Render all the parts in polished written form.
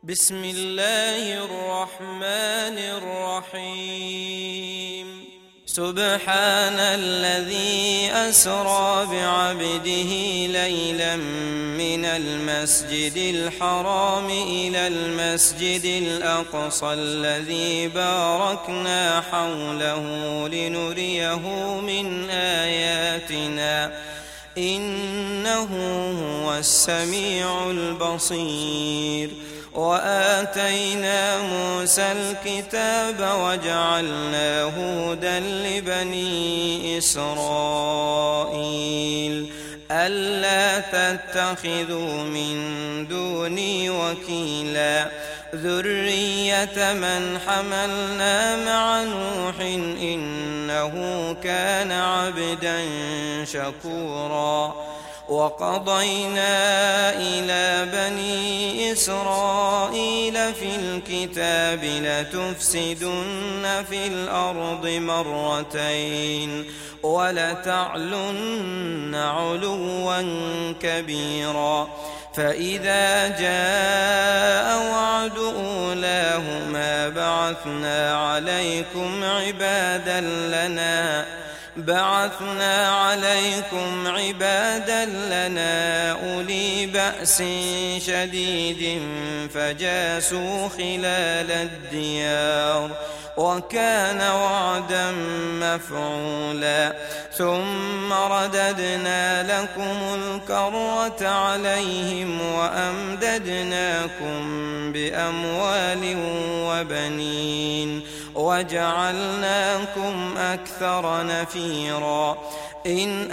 بسم الله الرحمن الرحيم سبحان الذي أسرى بعبده ليلا من المسجد الحرام إلى المسجد الأقصى الذي باركنا حوله لنريه من آياتنا إنه هو السميع البصير. وآتينا موسى الكتاب وجعلناه هدى لبني إسرائيل ألا تتخذوا من دوني وكيلا ذرية من حملنا مع نوح إنه كان عبدا شكورا. وقضينا إلى بني إسرائيل في الكتاب لتفسدن في الأرض مرتين ولتعلن علوا كبيرا. فإذا جاء وعد أولاهما بعثنا عليكم عبادا لنا أولي بأس شديد فجاسوا خلال الديار وكان وعدا مفعولا. ثم رددنا لكم الكرة عليهم وأمددناكم بأموال وبنين وجعلناكم أكثر نفيرا. إن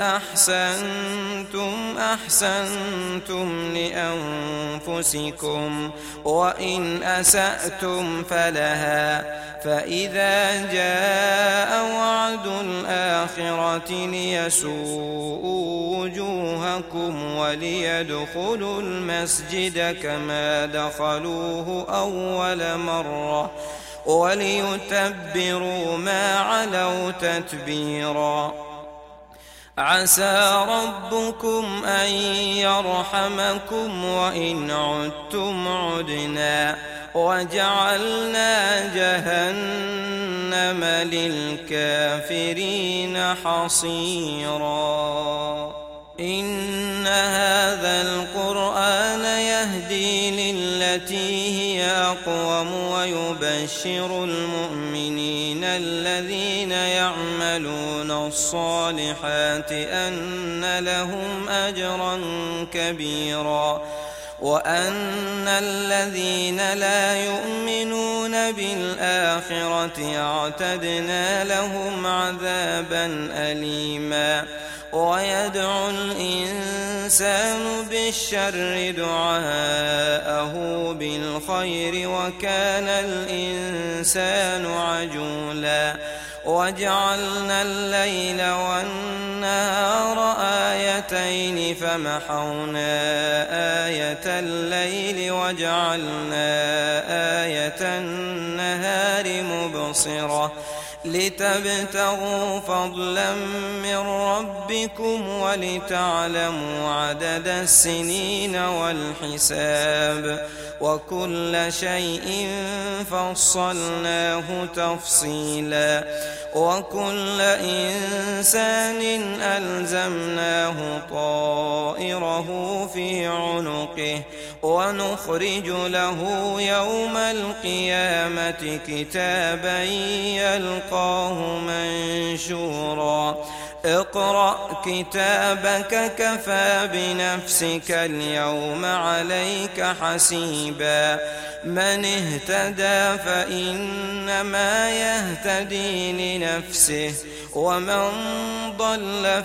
أحسنتم لأنفسكم وإن أسأتم فلها. فإذا جاء وعد الآخرة ليسوءوا وجوهكم وليدخلوا المسجد كما دخلوه أول مرة وليتبروا ما علوا تتبيرا. عسى ربكم أن يرحمكم وإن عدتم عدنا وجعلنا جهنم للكافرين حصيرا. إن هذا القرآن يهدي للتي هي أقوم ويبشر المؤمنين الذين يعملون الصالحات أن لهم أجرا كبيرا وأن الذين لا يؤمنون بالآخرة اعتدنا لهم عذابا أليما. ويدعو الإنسان بالشر دعاءه بالخير وكان الإنسان عجولا. وجعلنا الليل والنهار آيتين فمحونا آية الليل وجعلنا آية النهار مبصرة لتبتغوا فضلا من ربكم ولتعلموا عدد السنين والحساب وكل شيء فصلناه تفصيلا. وكل إنسان ألزمناه طائره في عنقه ونخرج له يوم القيامة كتابا يلقاه منشورا. اقرأ كتابك كفى بنفسك اليوم عليك حسيبا. من اهتدى فإنما يهتدي لنفسه ومن ضل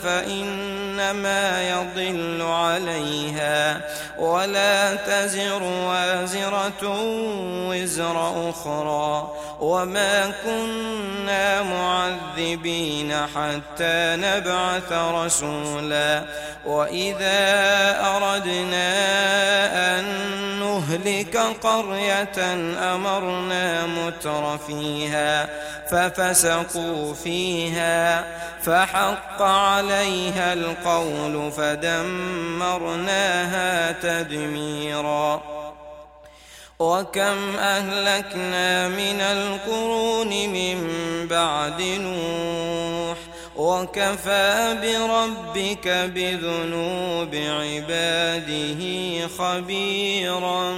فإنما يضل عليها ولا تزر وازرة وزر أخرى وما كنا معذبين حتى نبعث رسولا. وإذا أردنا أن نهلك قرية أمرنا متر فيها ففسقوا فيها فحق عليها القول فدمرناها تدميرا. وكم أهلكنا من القرون من بعد نوح وكفى بربك بذنوب عباده خبيرا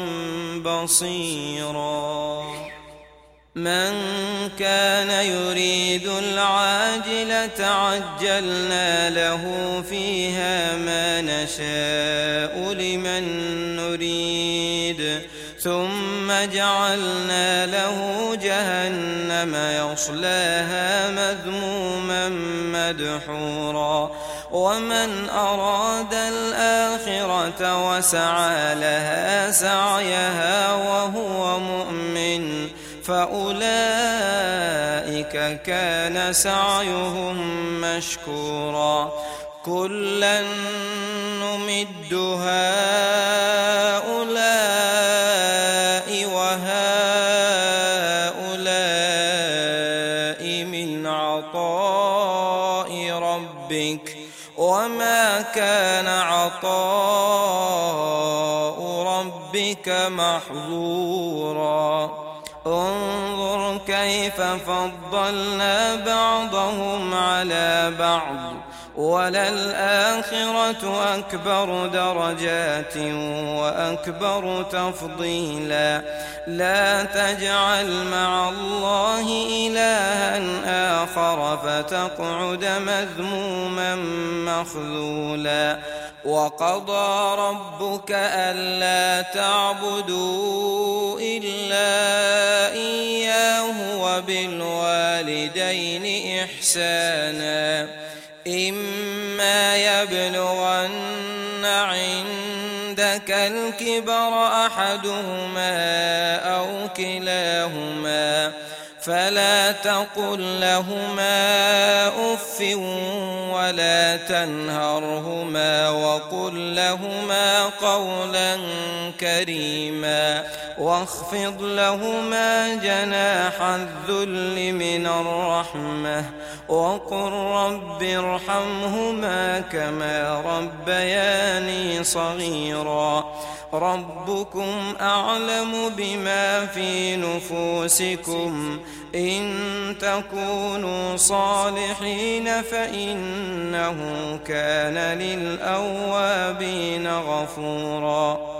بصيرا من كان يريد العاجلة عجلنا له فيها ما نشاء لمن نريد ثم جعلنا له جهنم يصلاها مذموما مدحورا ومن أراد الآخرة وسعى لها سعيها وهو مؤمن فأولئك كان سعيهم مشكورا كلا نمد هؤلاء وهؤلاء من عطاء ربك وما كان عطاء ربك محظورا انظر كيف فضلنا بعضهم على بعض وللآخرة أكبر درجات وأكبر تفضيلا لا تجعل مع الله إلها آخر فتقعد مذموما مخذولا وقضى ربك ألا تعبدوا إلا إياه وبالوالدين إحسانا إما يبلغن عندك الكبر أحدهما أو كلاهما فلا تقل لهما أف ولا تنهرهما وقل لهما قولا كريما واخفض لهما جناح الذل من الرحمة وقل رب ارحمهما كما ربياني صغيرا ربكم أعلم بما في نفوسكم إن تكونوا صالحين فإنه كان للأوابين غفورا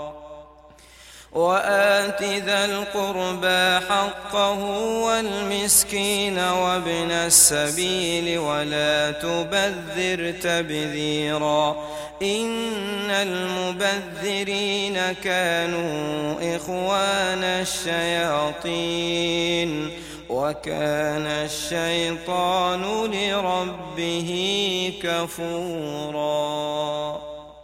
وآت ذا القربى حقه والمسكين وابن السبيل ولا تبذر تبذيرا إن المبذرين كانوا إخوان الشياطين وكان الشيطان لربه كفورا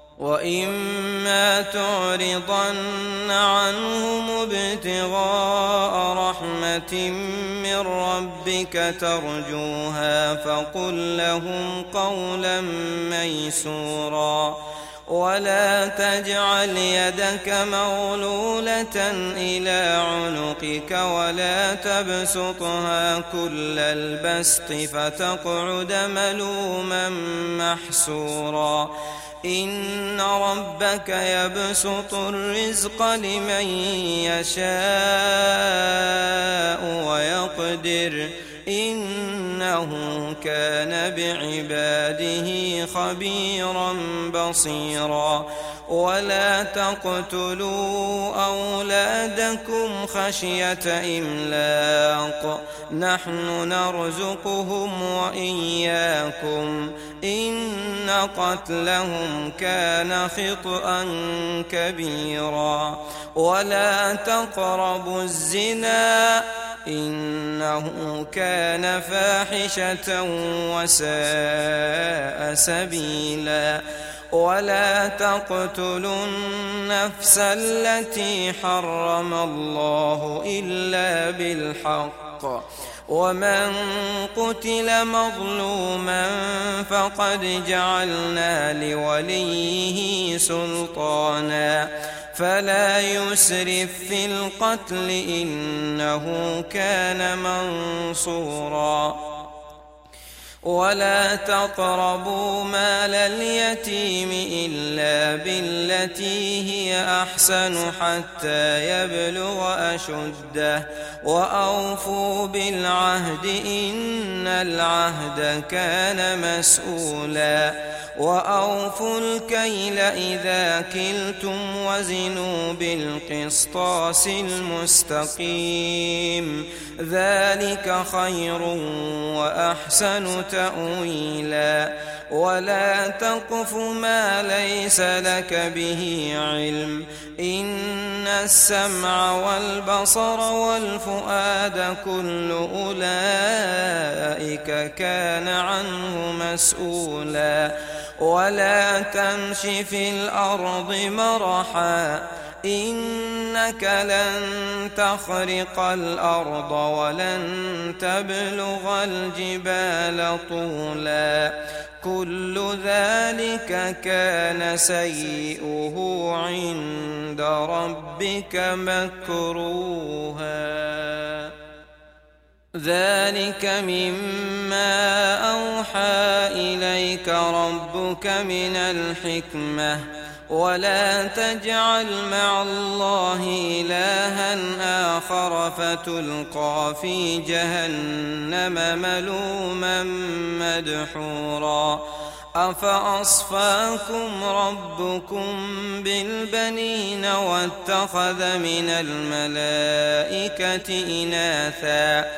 وإما تعرضن عنهم ابتغاء رحمة من ربك ترجوها فقل لهم قولا ميسورا ولا تجعل يدك مغلولة إلى عنقك ولا تبسطها كل البسط فتقعد ملوما محسورا إن ربك يبسط الرزق لمن يشاء ويقدر إنه كان بعباده خبيرا بصيرا ولا تقتلوا أولادكم خشية إملاق نحن نرزقهم وإياكم إن قتلهم كان خطأ كبيرا ولا تقربوا الزنا إنه كان فاحشة وساء سبيلا ولا تقتلوا النفس التي حرم الله إلا بالحق ومن قتل مظلوما فقد جعلنا لوليه سلطانا فلا يسرف في القتل إنه كان منصورا ولا تقربوا مال اليتيم إلا بالتي هي أحسن حتى يبلغ أشده وأوفوا بالعهد إن العهد كان مسؤولا وأوفوا الكيل إذا كلتم وزنوا بالقسطاس المستقيم ذلك خير وأحسن تأويلا ولا تقف ما ليس لك به علم إن السمع والبصر والفؤاد كل أولئك كان عنه مسؤولا ولا تمش في الأرض مرحا إنك لن تخرق الأرض ولن تبلغ الجبال طولا كل ذلك كان سيئه عند ربك مكروها ذلك مما أوحى إليك ربك من الحكمة ولا تجعل مع الله إلها آخر فتلقى في جهنم ملوما مدحورا أفأصفاكم ربكم بالبنين واتخذ من الملائكة إناثا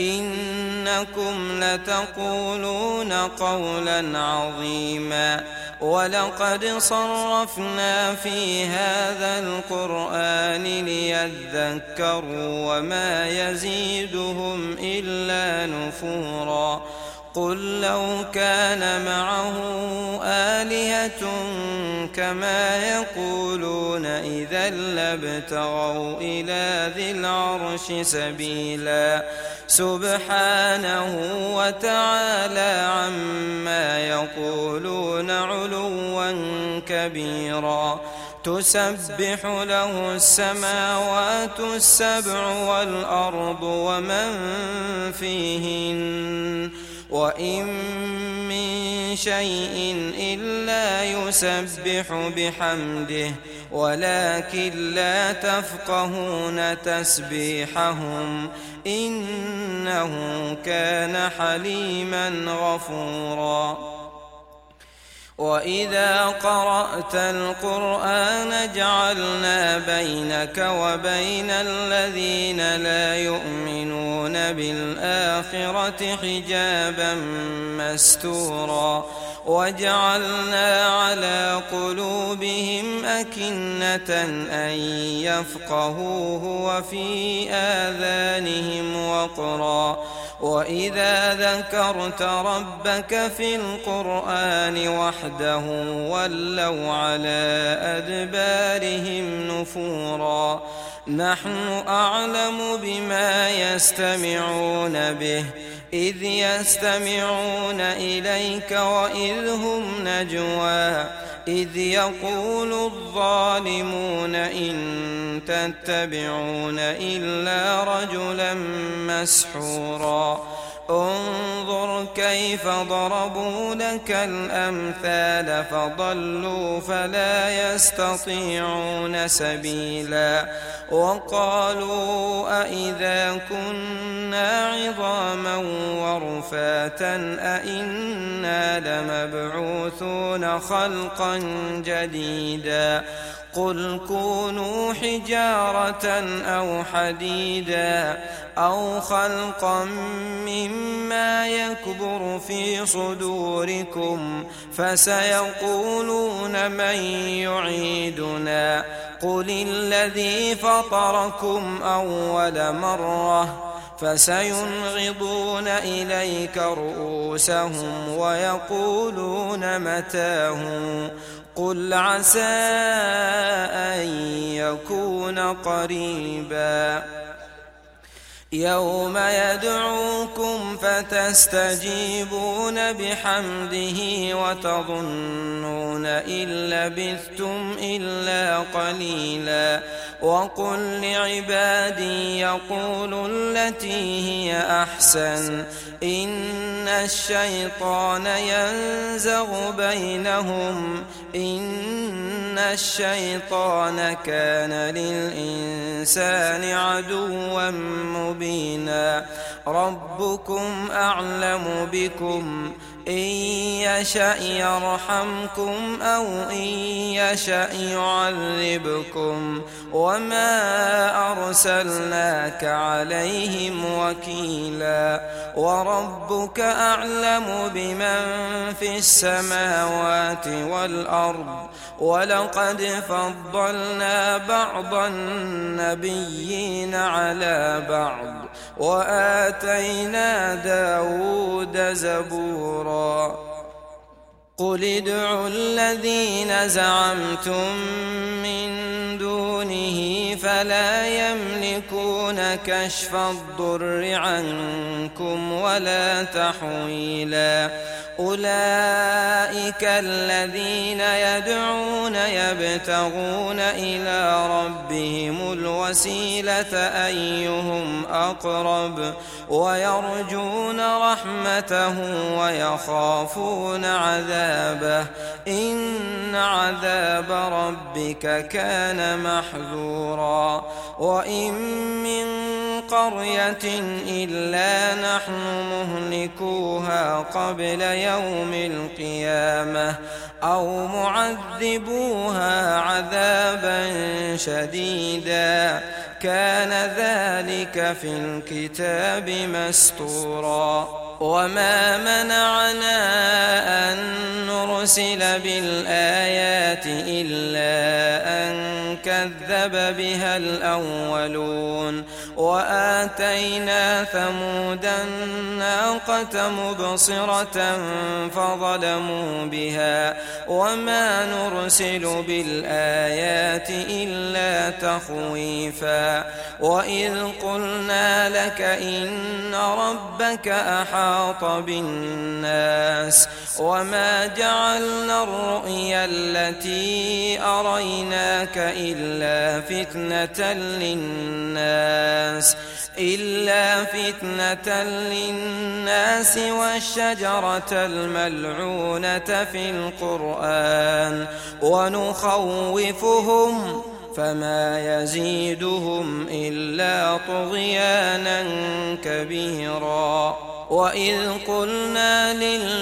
إنكم لتقولون قولا عظيما ولقد صرفنا في هذا القرآن ليذكروا وما يزيدهم إلا نفورا قل لو كان معه آلهة كما يقولون إذا لابتغوا إلى ذي العرش سبيلا سبحانه وتعالى عما يقولون علوا كبيرا تسبح له السماوات السبع والأرض ومن فيهن وإن من شيء إلا يسبح بحمده ولكن لا تفقهون تسبيحهم إنه كان حليما غفورا وإذا قرأت القرآن جعلنا بينك وبين الذين لا يؤمنون بالآخرة حجابا مستورا وجعلنا على قلوبهم أكنة أن يفقهوه وفي آذانهم وقرا وإذا ذكرت ربك في القرآن وحده ولوا على أدبارهم نفورا نحن أعلم بما يستمعون به إذ يستمعون إليك وإذ هم نجوى إذ يقول الظالمون إن تتبعون إلا رجلا مسحورا انظر كيف ضربوا لك الأمثال فضلوا فلا يستطيعون سبيلا وقالوا أإذا كنا عظاما ورفاتا أإنا لمبعوثون خلقا جديدا قل كونوا حجارة أو حديدا أو خلقا مما يكبر في صدوركم فسيقولون من يعيدنا قل الذي فطركم أول مرة فسينغضون إليك رؤوسهم ويقولون متاه قل عسى أن يكون قريبا يوم يدعوكم فتستجيبون بحمده وتظنون إن لبثتم إلا قليلا وقل لعبادي يقولوا التي هي أحسن إن الشيطان ينزغ بينهم إن الشيطان كان للإنسان عدوا مبينا ربكم أعلم بكم إن يشأ يرحمكم أو إن يشأ يعذبكم وما أرسلناك عليهم وكيلا وربك أعلم بمن في السماوات والأرض ولقد فضلنا بعض النبيين على بعض وآتينا داود زبورا قل ادعوا الذين زعمتم من دونه فلا يملكون كشف الضر عنكم ولا تحويلا أولئك الذين يدعون يبتغون إلى ربهم الوسيلة أيهم أقرب ويرجون رحمته ويخافون عذابه إن عذاب ربك كان محذورا وإن من قرية إلا نحن مهلكوها قبل يوم القيامة أو معذبوها عذابا شديدا كان ذلك في الكتاب مسطورا وما منعنا أن نرسل بالآيات إلا أن كذب بها الأولون وآتينا ثمود الناقة مبصرة فظلموا بها وما نرسل بالآيات إلا تخويفا وإذ قلنا لك إن ربك أحاط بالناس وما جعلنا الرؤيا التي أريناك إلا فتنة للناس والشجرة الملعونة في القرآن ونخوفهم فما يزيدهم إلا طغيانا كبيرا وإذ قلنا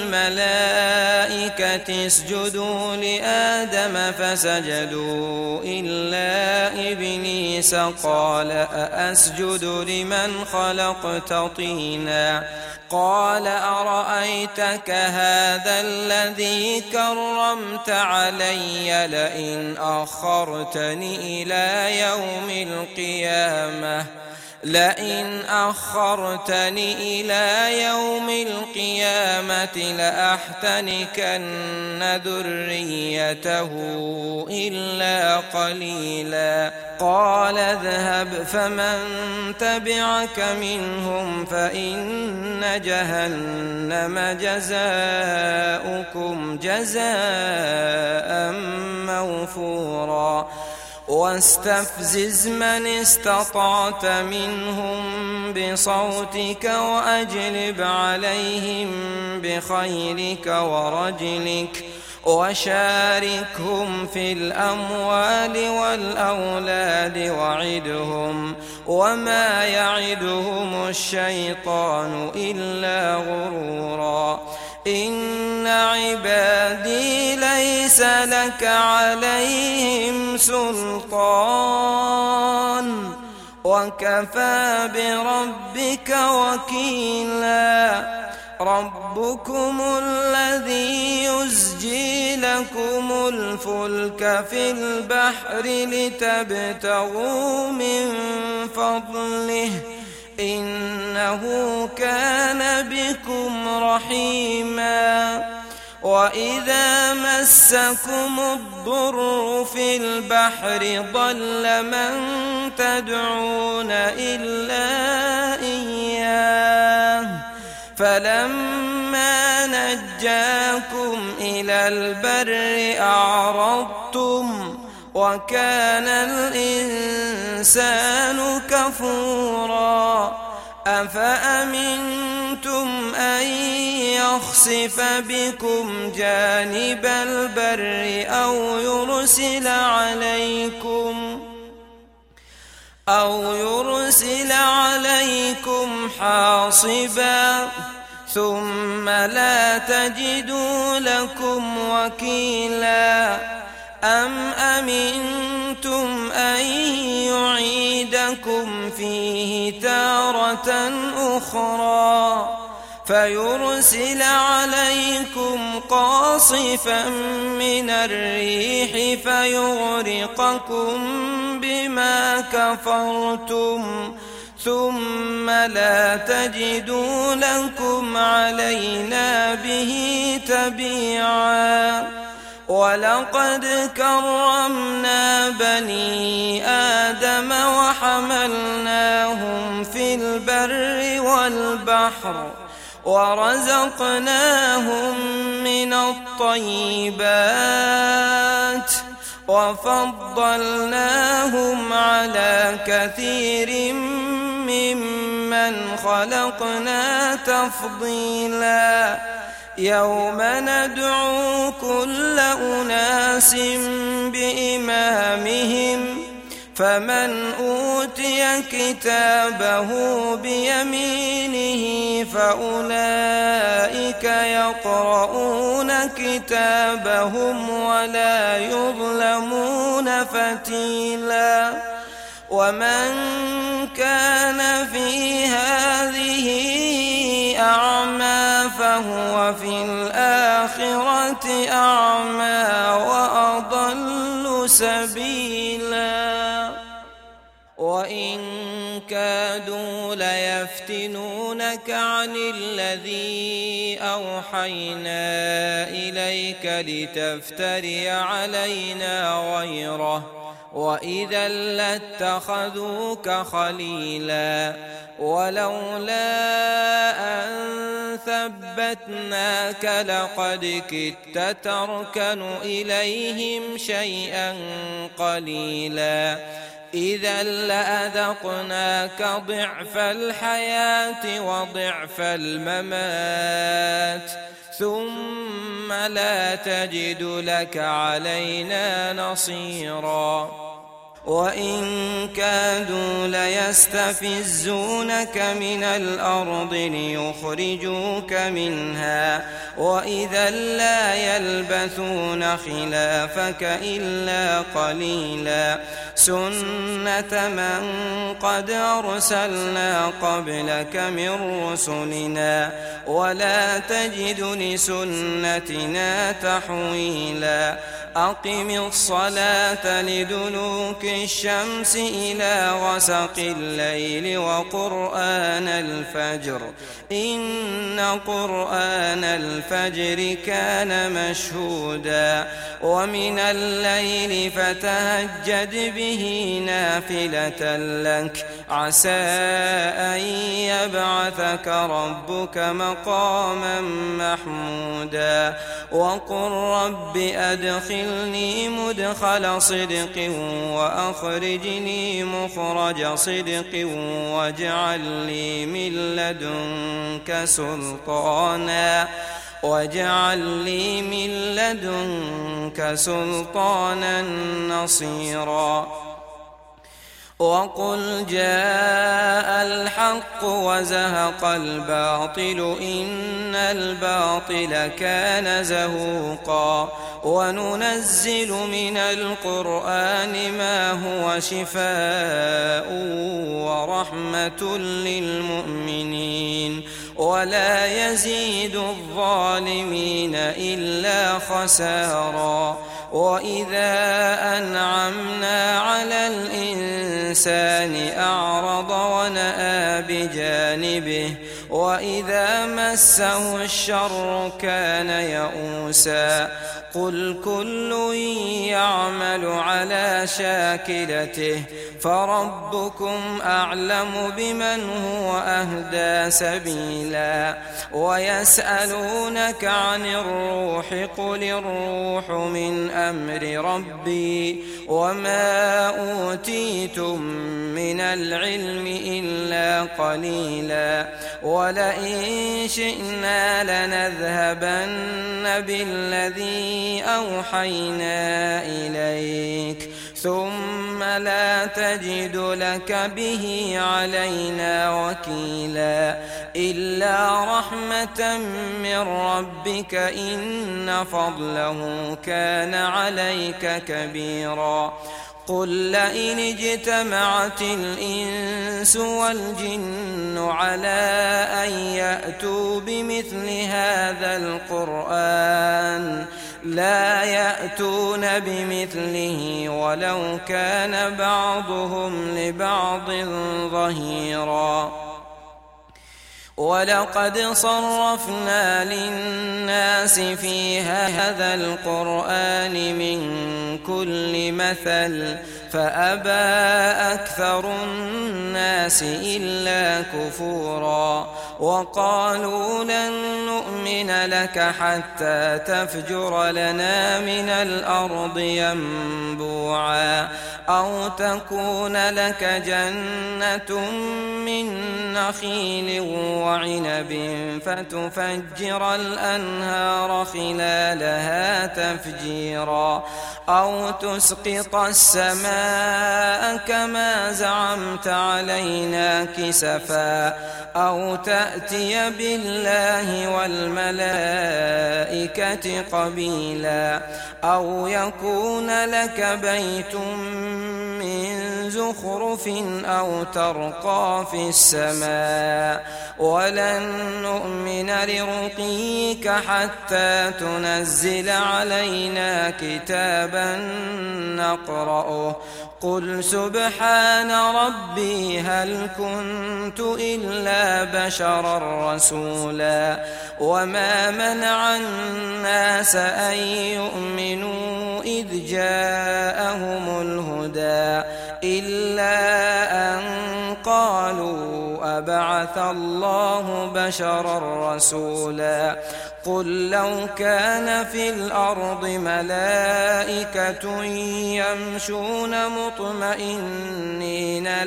للملائكة اسجدوا لآدم فسجدوا إلا إبليس قال أأسجد لمن خلقت طينا قال أرأيتك هذا الذي كرمت علي لئن أخرتني إلى يوم القيامة لأحتنكن ذريته إلا قليلا قال اذهب فمن تبعك منهم فإن جهنم جزاؤكم جزاء موفورا واستفزز من استطعت منهم بصوتك وأجلب عليهم بخيلك ورجلك وشاركهم في الأموال والأولاد وعدهم وما يعدهم الشيطان إلا غرورا إن عبادي ليس لك عليهم سلطان وكفى بربك وكيلا ربكم الذي يزجي لكم الفلك في البحر لتبتغوا من فضله إنه كان بكم رحيما وإذا مسكم الضر في البحر ضل من تدعون إلا إياه فلما نجاكم إلى البر أعرضتم وكان الإنسان كفورا أفأمنتم أن يخسف بكم جانب البر أو يرسل عليكم حاصبا ثم لا تجدوا لكم وكيلا أم أمنتم أن يعيدكم فيه تارة أخرى فيرسل عليكم قاصفا من الريح فيغرقكم بما كفرتم ثم لا تجدوا لكم علينا به تبيعا ولقد كرمنا بني آدم وحملناهم في البر والبحر ورزقناهم من الطيبات وفضلناهم على كثير ممن خلقنا تفضيلا يوم ندعو كل أناس بإمامهم فمن أوتي كتابه بيمينه فأولئك يقرؤون كتابهم ولا يظلمون فتيلا ومن كان في هذه أعمى فهو في الآخرة أعمى وأضل سبيلا وإن كادوا ليفتنونك عن الذي أوحينا إليك لتفتري علينا غيره وإذا لاتخذوك خليلا ولولا أن ثبتناك لقد كدت تركن إليهم شيئا قليلا إذا لأذقناك ضعف الحياة وضعف الممات ثم لا تجد لك علينا نصيرا وإن كادوا ليستفزونك من الأرض ليخرجوك منها وإذا لا يلبثون خلافك إلا قليلا سنة من قد أرسلنا قبلك من رسلنا ولا تجد لسنتنا تحويلا أقم الصلاة لدلوك الشمس إلى غسق الليل وقرآن الفجر إن قرآن الفجر كان مشهودا ومن الليل فتهجد به نافلة لك عسى أن يبعثك ربك مقاما محمودا وقل رب أدخلني مدخل صدق وأخرجني مخرج صدق واجعل لي من لدنك سلطانا نصيرا وقل جاء الحق وزهق الباطل إن الباطل كان زهوقا وننزل من القرآن ما هو شفاء ورحمة للمؤمنين ولا يزيد الظالمين إلا خسارا وإذا أنعمنا على الإنسان أعرض ونأى بجانبه وإذا مسه الشر كان يئوسا قل كل يعمل على شاكلته فربكم أعلم بمن هو أهدى سبيلا ويسألونك عن الروح قل الروح من أمر ربي وما أوتيتم من العلم إلا قليلا ولئن شئنا لنذهبن بالذي أوحينا إليك ثم لا تجد لك به علينا وكيلا إلا رحمة من ربك إن فضله كان عليك كبيرا قل لئن اجتمعت الإنس والجن على أن يأتوا بمثل هذا القرآن لا يأتون بمثله ولو كان بعضهم لبعض ظهيرا ولقد صرفنا للناس في هذا القرآن من كل مثل فأبى أكثر الناس إلا كفورا وقالوا لن نؤمن لك حتى تفجر لنا من الأرض ينبوعا أو تكون لك جنة من نخيل وعنب فتفجر الأنهار خلالها تفجيرا أو تسقط السماء كما زعمت علينا كسفا أو تأتي بالله والملائكة قبيلا أو يكون لك بيت من زخرف أو ترقى في السماء ولن نؤمن لرقيك حتى تنزل علينا كتابا نقرأه قل سبحان ربي هل كنت إلا بشرا رسولا وما منع الناس أن يؤمنوا إذ جاءهم الهدى إلا أن قالوا أبعث الله بشرا رسولا قل لو كان في الأرض ملائكة يمشون مطمئنين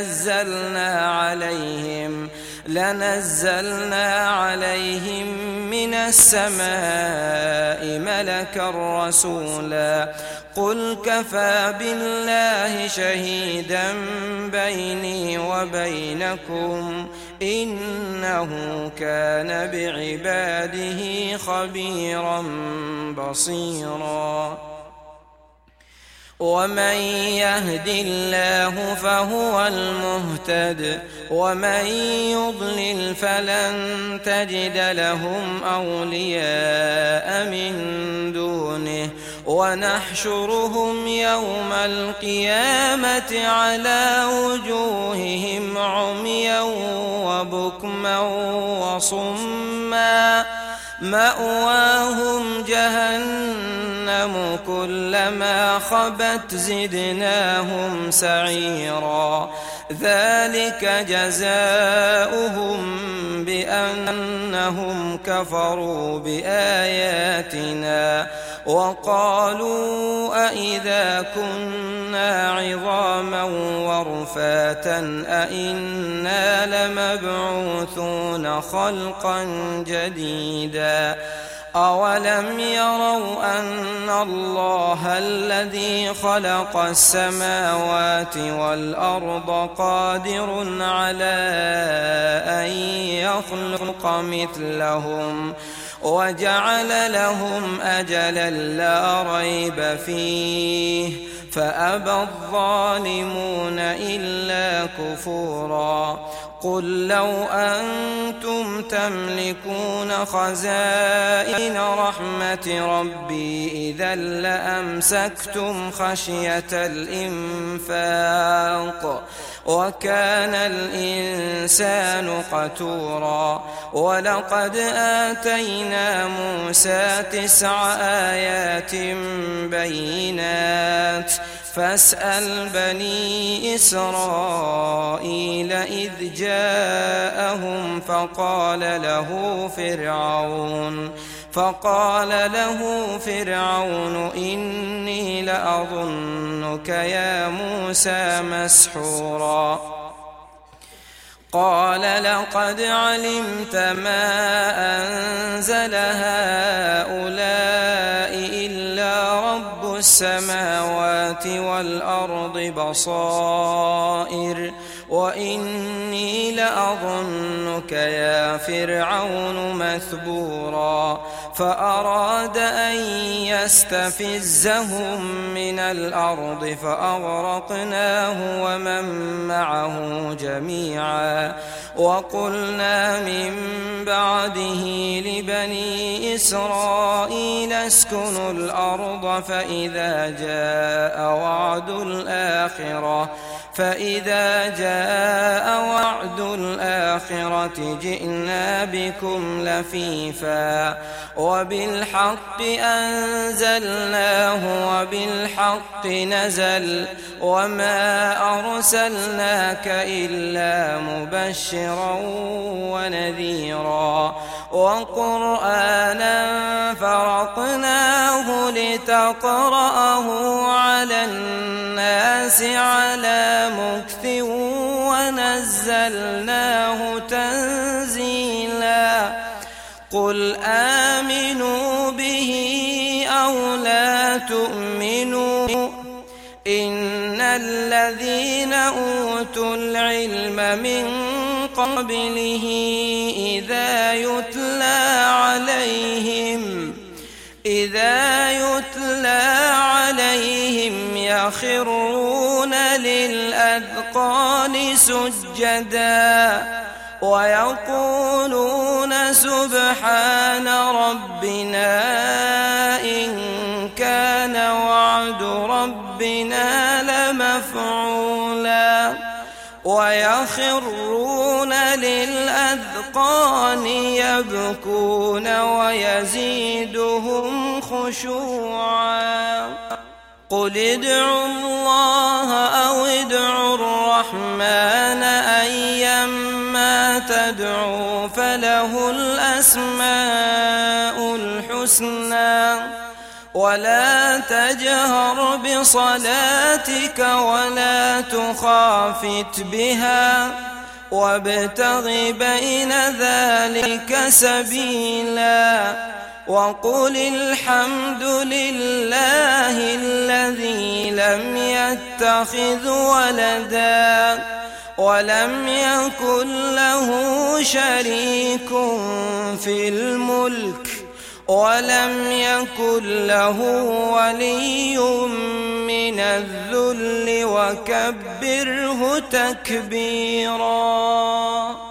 لنزلنا عليهم من السماء ملكا رسولا قل كفى بالله شهيدا بيني وبينكم إنه كان بعباده خبيرا بصيرا ومن يهد الله فهو المهتد ومن يضلل فلن تجد لهم أولياء من دونه ونحشرهم يوم القيامة على وجوههم عميا وبكما وصما مأواهم جهنم كلما خبت زدناهم سعيرا ذلك جزاؤهم بأنهم كفروا بآياتنا وقالوا أئذا كنا عظاما ورفاتا أئنا لمبعوثون خلقا جديدا أولم يروا أن الله الذي خلق السماوات والأرض قادر على أن يخلق مثلهم وجعل لهم أجلا لا ريب فيه فأبى الظالمون إلا كفورا قل لو أنتم تملكون خزائن رحمة ربي إذا لأمسكتم خشية الإنفاق وكان الإنسان قتورا ولقد آتينا موسى 9 آيات بينات فاسأل بني إسرائيل إذ جاءهم فقال له فرعون إني لأظنك يا موسى مسحورا قال لقد علمت ما أنزل هؤلاء إلا رب السماوات والأرض بصائر وإني لأظنك يا فرعون مثبورا فأراد أن يستفزهم من الأرض فأغرقناه ومن معه جميعا وقلنا من بعده لبني إسرائيل اسكنوا الأرض فإذا جاء وعد الآخرة جئنا بكم لفيفا وبالحق أنزلناه وبالحق نزل وما أرسلناك إلا مبشرا ونذيرا وقرآنا فرقناه لتقرأه على الناس على مكث ونزلناه تنزيلا قل آمنوا به أو لا تؤمنوا إن الذين أوتوا العلم من قبله إذا يتلى عليهم يخرون للأذقان سجدا ويقولون سبحان ربنا إن كان وعد ربنا لمفعولا ويخرون للأذقان يبكون ويزيدهم خشوعا قل ادعوا الله أو ادعوا الرحمن أيما تدعوا فله الأسماء الحسنى ولا تجهر بصلاتك ولا تخافت بها وابتغ بين ذلك سبيلا وقل الحمد لله الذي لم يتخذ ولدا ولم يكن له شريك في الملك ولم يكن له ولي من الذل وكبره تكبيرا.